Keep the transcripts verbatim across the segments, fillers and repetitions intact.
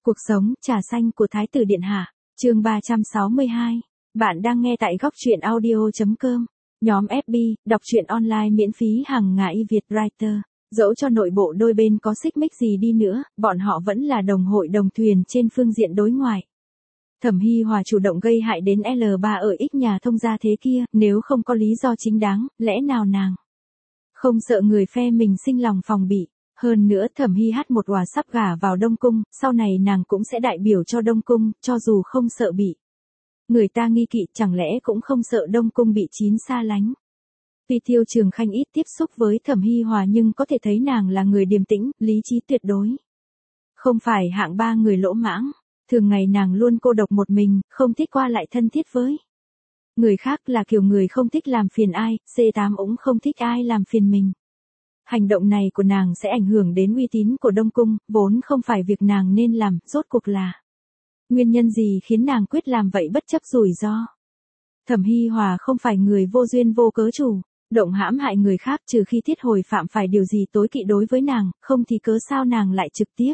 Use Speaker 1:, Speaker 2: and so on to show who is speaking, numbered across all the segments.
Speaker 1: Cuộc sống, trà xanh của Thái tử Điện Hạ, chương ba trăm sáu mươi hai. Bạn đang nghe tại góc truyện audio chấm com. Nhóm ép bê, đọc truyện online miễn phí hàng ngày Việt Writer. Dẫu cho nội bộ đôi bên có xích mích gì đi nữa, bọn họ vẫn là đồng hội đồng thuyền trên phương diện đối ngoại. Thẩm Hy Hòa chủ động gây hại đến L ba ở X nhà thông gia thế kia, nếu không có lý do chính đáng, lẽ nào nàng không sợ người phe mình sinh lòng phòng bị. Hơn nữa Thẩm Hy hát một òa sắp gả vào Đông Cung, sau này nàng cũng sẽ đại biểu cho Đông Cung, cho dù không sợ bị người ta nghi kỵ, chẳng lẽ cũng không sợ Đông Cung bị chín xa lánh. Tuy Tiêu Trường Khanh ít tiếp xúc với Thẩm Hy Hòa nhưng có thể thấy nàng là người điềm tĩnh, lý trí tuyệt đối. Không phải hạng ba người lỗ mãng, thường ngày nàng luôn cô độc một mình, không thích qua lại thân thiết với người khác, là kiểu người không thích làm phiền ai, C tám cũng không thích ai làm phiền mình. Hành động này của nàng sẽ ảnh hưởng đến uy tín của Đông Cung, vốn không phải việc nàng nên làm, rốt cuộc là nguyên nhân gì khiến nàng quyết làm vậy bất chấp rủi ro. Thẩm Hy Hòa không phải người vô duyên vô cớ chủ động hãm hại người khác, trừ khi Thiết Hồi phạm phải điều gì tối kỵ đối với nàng, không thì cớ sao nàng lại trực tiếp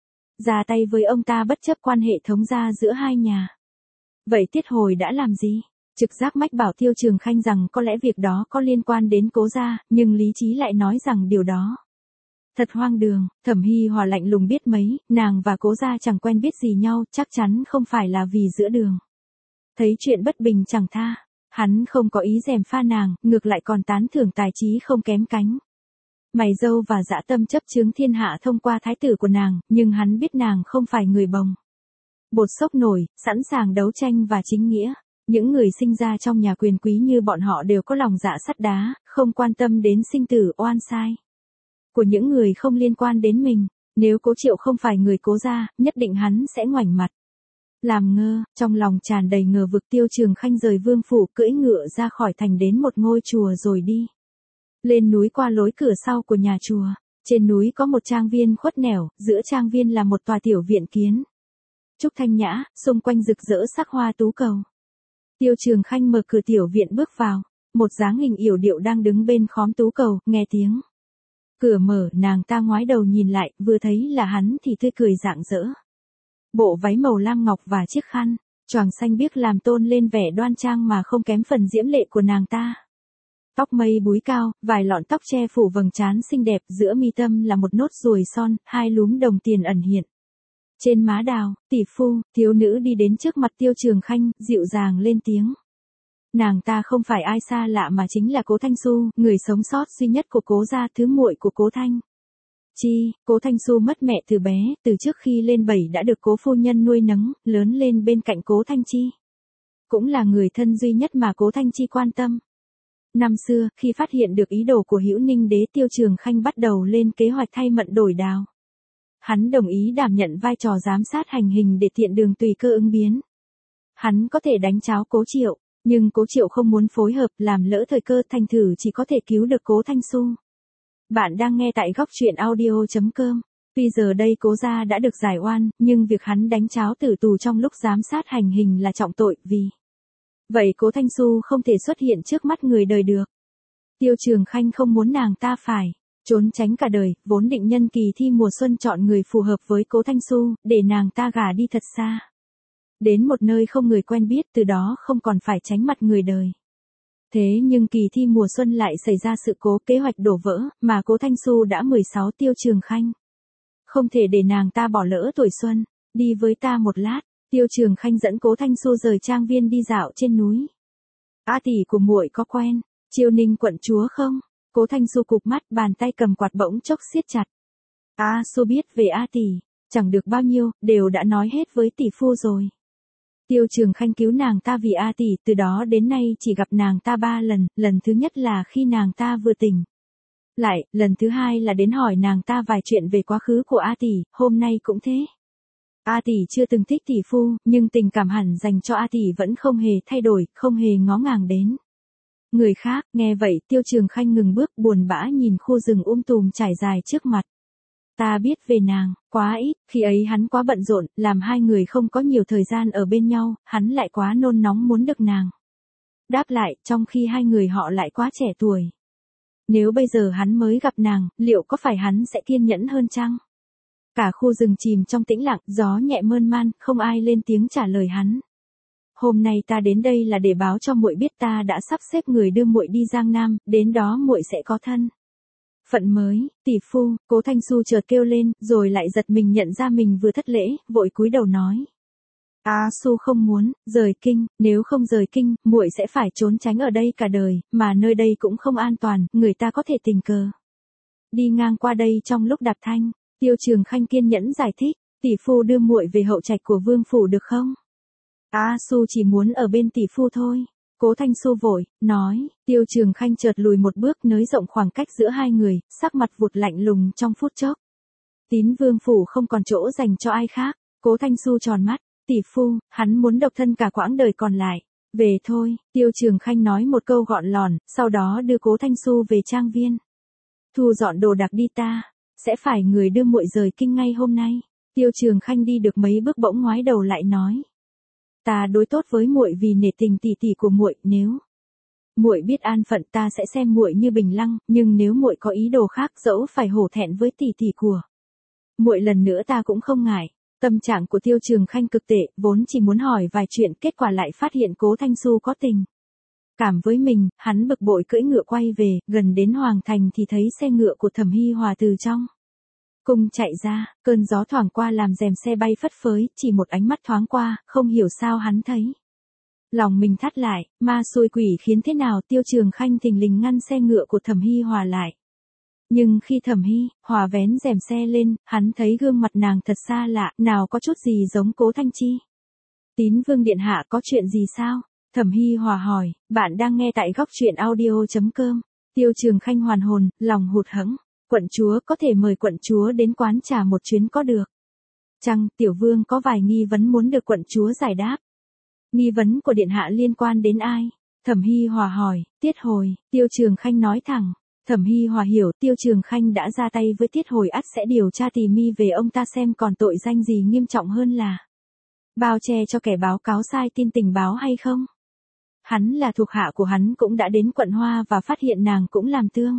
Speaker 1: ra tay với ông ta bất chấp quan hệ thống gia giữa hai nhà. Vậy Thiết Hồi đã làm gì? Trực giác mách bảo Tiêu Trường Khanh rằng có lẽ việc đó có liên quan đến Cố gia, nhưng lý trí lại nói rằng điều đó thật hoang đường. Thẩm Hy Hòa lạnh lùng biết mấy, nàng và Cố gia chẳng quen biết gì nhau, chắc chắn không phải là vì giữa đường thấy chuyện bất bình chẳng tha. Hắn không có ý gièm pha nàng, ngược lại còn tán thưởng tài trí không kém cánh mày râu và dã tâm chấp chướng thiên hạ thông qua thái tử của nàng, nhưng hắn biết nàng không phải người bồng bột sốc nổi, sẵn sàng đấu tranh và chính nghĩa. Những người sinh ra trong nhà quyền quý như bọn họ đều có lòng dạ sắt đá, không quan tâm đến sinh tử oan sai của những người không liên quan đến mình. Nếu Cố Triệu không phải người Cố gia, nhất định hắn sẽ ngoảnh mặt làm ngơ. Trong lòng tràn đầy ngờ vực, Tiêu Trường Khanh rời vương phủ, cưỡi ngựa ra khỏi thành đến một ngôi chùa rồi đi lên núi qua lối cửa sau của nhà chùa. Trên núi có một trang viên khuất nẻo, giữa trang viên là một tòa tiểu viện kiến trúc thanh nhã, xung quanh rực rỡ sắc hoa tú cầu. Tiêu Trường Khanh mở cửa tiểu viện bước vào, một dáng hình yểu điệu đang đứng bên khóm tú cầu, nghe tiếng cửa mở, nàng ta ngoái đầu nhìn lại, vừa thấy là hắn thì tươi cười rạng rỡ. Bộ váy màu lam ngọc và chiếc khăn choàng xanh biếc làm tôn lên vẻ đoan trang mà không kém phần diễm lệ của nàng ta. Tóc mây búi cao, vài lọn tóc che phủ vầng trán xinh đẹp, giữa mi tâm là một nốt ruồi son, hai lúm đồng tiền ẩn hiện trên má đào. Tỷ phu, thiếu nữ đi đến trước mặt Tiêu Trường Khanh, dịu dàng lên tiếng. Nàng ta không phải ai xa lạ mà chính là Cố Thanh Xu, người sống sót duy nhất của Cố gia, thứ muội của Cố Thanh Chi. Cố Thanh Xu mất mẹ từ bé, từ trước khi lên bảy đã được Cố phu nhân nuôi nấng, lớn lên bên cạnh Cố Thanh Chi. Cũng là người thân duy nhất mà Cố Thanh Chi quan tâm. Năm xưa, khi phát hiện được ý đồ của Hữu Ninh đế, Tiêu Trường Khanh bắt đầu lên kế hoạch thay Mận đổi đào. Hắn đồng ý đảm nhận vai trò giám sát hành hình để tiện đường tùy cơ ứng biến. Hắn có thể đánh tráo Cố Triệu, nhưng Cố Triệu không muốn phối hợp, làm lỡ thời cơ, thành thử chỉ có thể cứu được Cố Thanh Xu. Bạn đang nghe tại góc truyện audio chấm com. Tuy giờ đây Cố gia đã được giải oan, nhưng việc hắn đánh tráo tử tù trong lúc giám sát hành hình là trọng tội, vì vậy Cố Thanh Xu không thể xuất hiện trước mắt người đời được. Tiêu Trường Khanh không muốn nàng ta phải trốn tránh cả đời, vốn định nhân kỳ thi mùa xuân chọn người phù hợp với Cố Thanh Xu, để nàng ta gả đi thật xa đến một nơi không người quen biết, từ đó không còn phải tránh mặt người đời. Thế nhưng kỳ thi mùa xuân lại xảy ra sự cố, kế hoạch đổ vỡ, mà Cố Thanh Xu đã mười sáu. Tiêu Trường Khanh không thể để nàng ta bỏ lỡ tuổi xuân. Đi với ta một lát. Tiêu Trường Khanh dẫn Cố Thanh Xu rời trang viên đi dạo trên núi. A tỷ của muội có quen Chiêu Ninh quận chúa không? Cố Thanh Xu cụp mắt, bàn tay cầm quạt bỗng chốc siết chặt. A Xu biết về A tỷ, chẳng được bao nhiêu, đều đã nói hết với tỷ phu rồi. Tiêu Trường Khanh cứu nàng ta vì A tỷ, từ đó đến nay chỉ gặp nàng ta ba lần, lần thứ nhất là khi nàng ta vừa tỉnh lại, lần thứ hai là đến hỏi nàng ta vài chuyện về quá khứ của A tỷ, hôm nay cũng thế. A tỷ chưa từng thích tỷ phu, nhưng tình cảm hẳn dành cho A tỷ vẫn không hề thay đổi, không hề ngó ngàng đến người khác. Nghe vậy, Tiêu Trường Khanh ngừng bước, buồn bã nhìn khu rừng um tùm trải dài trước mặt. Ta biết về nàng quá ít, khi ấy hắn quá bận rộn, làm hai người không có nhiều thời gian ở bên nhau, hắn lại quá nôn nóng muốn được nàng đáp lại, trong khi hai người họ lại quá trẻ tuổi. Nếu bây giờ hắn mới gặp nàng, liệu có phải hắn sẽ kiên nhẫn hơn chăng? Cả khu rừng chìm trong tĩnh lặng, gió nhẹ mơn man, không ai lên tiếng trả lời hắn. Hôm nay ta đến đây là để báo cho muội biết ta đã sắp xếp người đưa muội đi Giang Nam, đến đó muội sẽ có thân phận mới. Tỷ phu, Cố Thanh Xu chợt kêu lên, rồi lại giật mình nhận ra mình vừa thất lễ, vội cúi đầu nói. A Xu không muốn rời kinh, nếu không rời kinh, muội sẽ phải trốn tránh ở đây cả đời, mà nơi đây cũng không an toàn, người ta có thể tình cờ đi ngang qua đây trong lúc đạp thanh. Tiêu Trường Khanh kiên nhẫn giải thích, tỷ phu đưa muội về hậu trạch của vương phủ được không? A Xu chỉ muốn ở bên tỷ phu thôi. Cố Thanh Xu vội nói. Tiêu Trường Khanh chợt lùi một bước, nới rộng khoảng cách giữa hai người, sắc mặt vụt lạnh lùng trong phút chốc. Tín vương phủ không còn chỗ dành cho ai khác. Cố Thanh Xu tròn mắt. Tỷ phu, hắn muốn độc thân cả quãng đời còn lại. Về thôi. Tiêu Trường Khanh nói một câu gọn lòn, sau đó đưa Cố Thanh Xu về trang viên. Thu dọn đồ đạc đi, ta sẽ phải người đưa muội rời kinh ngay hôm nay. Tiêu Trường Khanh đi được mấy bước bỗng ngoái đầu lại nói. Ta đối tốt với muội vì nể tình tỷ tỷ của muội, nếu muội biết an phận ta sẽ xem muội như bình lăng, nhưng nếu muội có ý đồ khác, dẫu phải hổ thẹn với tỷ tỷ của muội lần nữa ta cũng không ngại. Tâm trạng của Tiêu Trường Khanh cực tệ, vốn chỉ muốn hỏi vài chuyện, kết quả lại phát hiện Cố Thanh Xu có tình cảm với mình, hắn bực bội cưỡi ngựa quay về, gần đến Hoàng Thành thì thấy xe ngựa của Thẩm Hy Hòa từ trong cung chạy ra, cơn gió thoảng qua làm rèm xe bay phất phới, chỉ một ánh mắt thoáng qua, không hiểu sao hắn thấy lòng mình thắt lại, ma xui quỷ khiến thế nào. Tiêu Trường Khanh thình lình ngăn xe ngựa của Thẩm Hy Hòa lại. Nhưng khi Thẩm Hy Hòa vén rèm xe lên, hắn thấy gương mặt nàng thật xa lạ, nào có chút gì giống Cố Thanh Chi. Tín vương điện hạ có chuyện gì sao? Thẩm Hy Hòa hỏi. Bạn đang nghe tại góc truyện audio chấm com. Tiêu Trường Khanh hoàn hồn, lòng hụt hẫng. Quận chúa, có thể mời quận chúa đến quán trà một chuyến có được chăng? Tiểu vương có vài nghi vấn muốn được quận chúa giải đáp. Nghi vấn của điện hạ liên quan đến ai? Thẩm Hy Hòa hỏi. Tiết Hồi. Tiêu Trường Khanh nói thẳng. Thẩm Hy Hòa hiểu Tiêu Trường Khanh đã ra tay với Tiết Hồi, ắt sẽ điều tra tỉ mỉ về ông ta xem còn tội danh gì nghiêm trọng hơn là bao che cho kẻ báo cáo sai tin tình báo hay không. Hắn là thuộc hạ của hắn cũng đã đến quận Hoa và phát hiện nàng cũng làm tương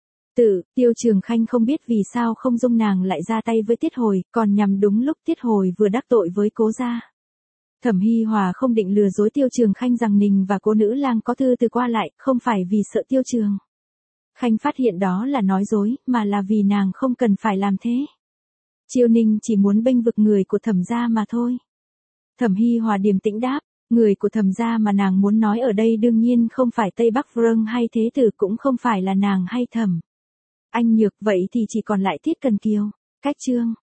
Speaker 1: tự. Tiêu Trường Khanh không biết vì sao không dung nàng lại ra tay với Tiết Hồi, còn nhằm đúng lúc Tiết Hồi vừa đắc tội với Cố gia. Thẩm Hy Hòa không định lừa dối Tiêu Trường Khanh rằng Ninh và Cố nữ lang có thư từ qua lại, không phải vì sợ Tiêu Trường Khanh phát hiện đó là nói dối, mà là vì nàng không cần phải làm thế. Chiêu Ninh chỉ muốn bênh vực người của Thẩm gia mà thôi. Thẩm Hy Hòa điềm tĩnh đáp. Người của Thẩm gia mà nàng muốn nói ở đây đương nhiên không phải Tây Bắc Vương hay Thế Tử, cũng không phải là nàng hay Thẩm Anh Nhược, vậy thì chỉ còn lại Tiết Cần Kiều. Cách chương